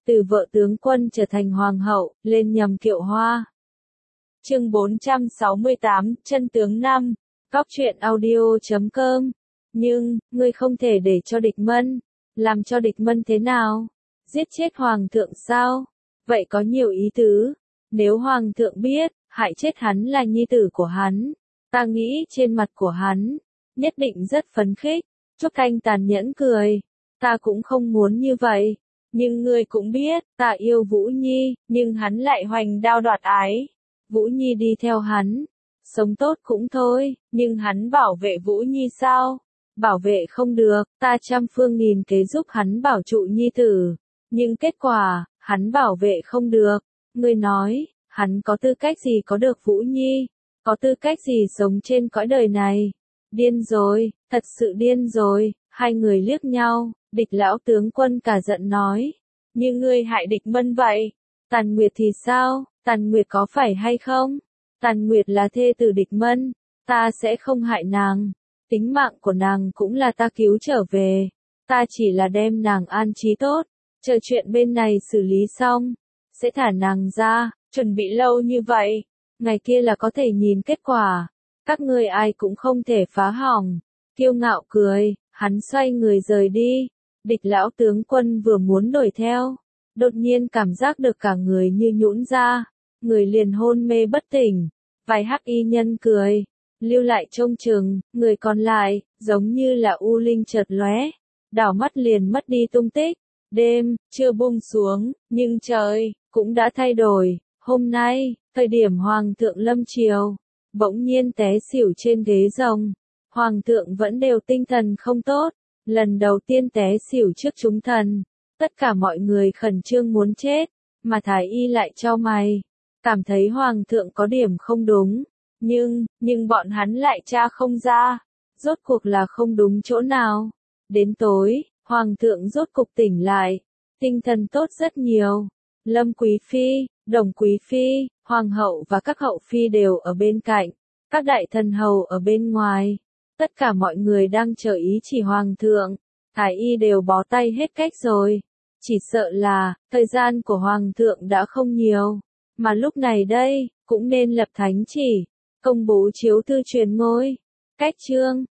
từ vợ tướng quân trở thành hoàng hậu, lên nhầm kiệu hoa. Chương 468, chân tướng 5, Cóc truyện audio.com. Nhưng, ngươi không thể để cho địch mân. Làm cho địch mân thế nào? Giết chết hoàng thượng sao? Vậy có nhiều ý tứ. Nếu hoàng thượng biết, hại chết hắn là nhi tử của hắn, ta nghĩ trên mặt của hắn nhất định rất phấn khích. Trúc Thanh tàn nhẫn cười. Ta cũng không muốn như vậy. Nhưng ngươi cũng biết, ta yêu Vũ Nhi, nhưng hắn lại hoành đao đoạt ái. Vũ Nhi đi theo hắn, sống tốt cũng thôi, nhưng hắn bảo vệ Vũ Nhi sao? Bảo vệ không được, ta trăm phương nghìn kế giúp hắn bảo trụ nhi tử. Nhưng kết quả, hắn bảo vệ không được. Ngươi nói, hắn có tư cách gì có được Vũ Nhi? Có tư cách gì sống trên cõi đời này? Điên rồi, thật sự điên rồi. Hai người liếc nhau, Địch lão tướng quân cả giận nói. Như ngươi hại địch mân vậy. Tàn Nguyệt thì sao? Tàn Nguyệt có phải hay không? Tàn Nguyệt là thê tử địch mân. Ta sẽ không hại nàng. Tính mạng của nàng cũng là ta cứu trở về. Ta chỉ là đem nàng an trí tốt. Chờ chuyện bên này xử lý xong, sẽ thả nàng ra. Chuẩn bị lâu như vậy, ngày kia là có thể nhìn kết quả. Các ngươi ai cũng không thể phá hỏng. Kiêu ngạo cười, hắn xoay người rời đi. Địch lão tướng quân vừa muốn đuổi theo, đột nhiên cảm giác được cả người như nhũn ra, người liền hôn mê bất tỉnh. Vài hắc y nhân cười, lưu lại trông chừng, người còn lại, giống như là u linh chợt lóe, đảo mắt liền mất đi tung tích. Đêm, chưa buông xuống, nhưng trời, cũng đã thay đổi. Hôm nay, thời điểm Hoàng thượng lâm triều, bỗng nhiên té xỉu trên ghế rồng. Hoàng thượng vẫn đều tinh thần không tốt, lần đầu tiên té xỉu trước chúng thần. Tất cả mọi người khẩn trương muốn chết, mà Thái y lại chau mày, cảm thấy Hoàng thượng có điểm không đúng. Nhưng bọn hắn lại tra không ra, rốt cuộc là không đúng chỗ nào. Đến tối, Hoàng thượng rốt cục tỉnh lại, tinh thần tốt rất nhiều. Lâm Quý Phi, Đồng Quý Phi, Hoàng hậu và các hậu phi đều ở bên cạnh, các đại thần hầu ở bên ngoài. Tất cả mọi người đang chờ ý chỉ Hoàng thượng. Thái y đều bó tay hết cách rồi. Chỉ sợ là, thời gian của Hoàng thượng đã không nhiều. Mà lúc này đây, cũng nên lập thánh chỉ, công bố chiếu thư truyền ngôi. Cách chương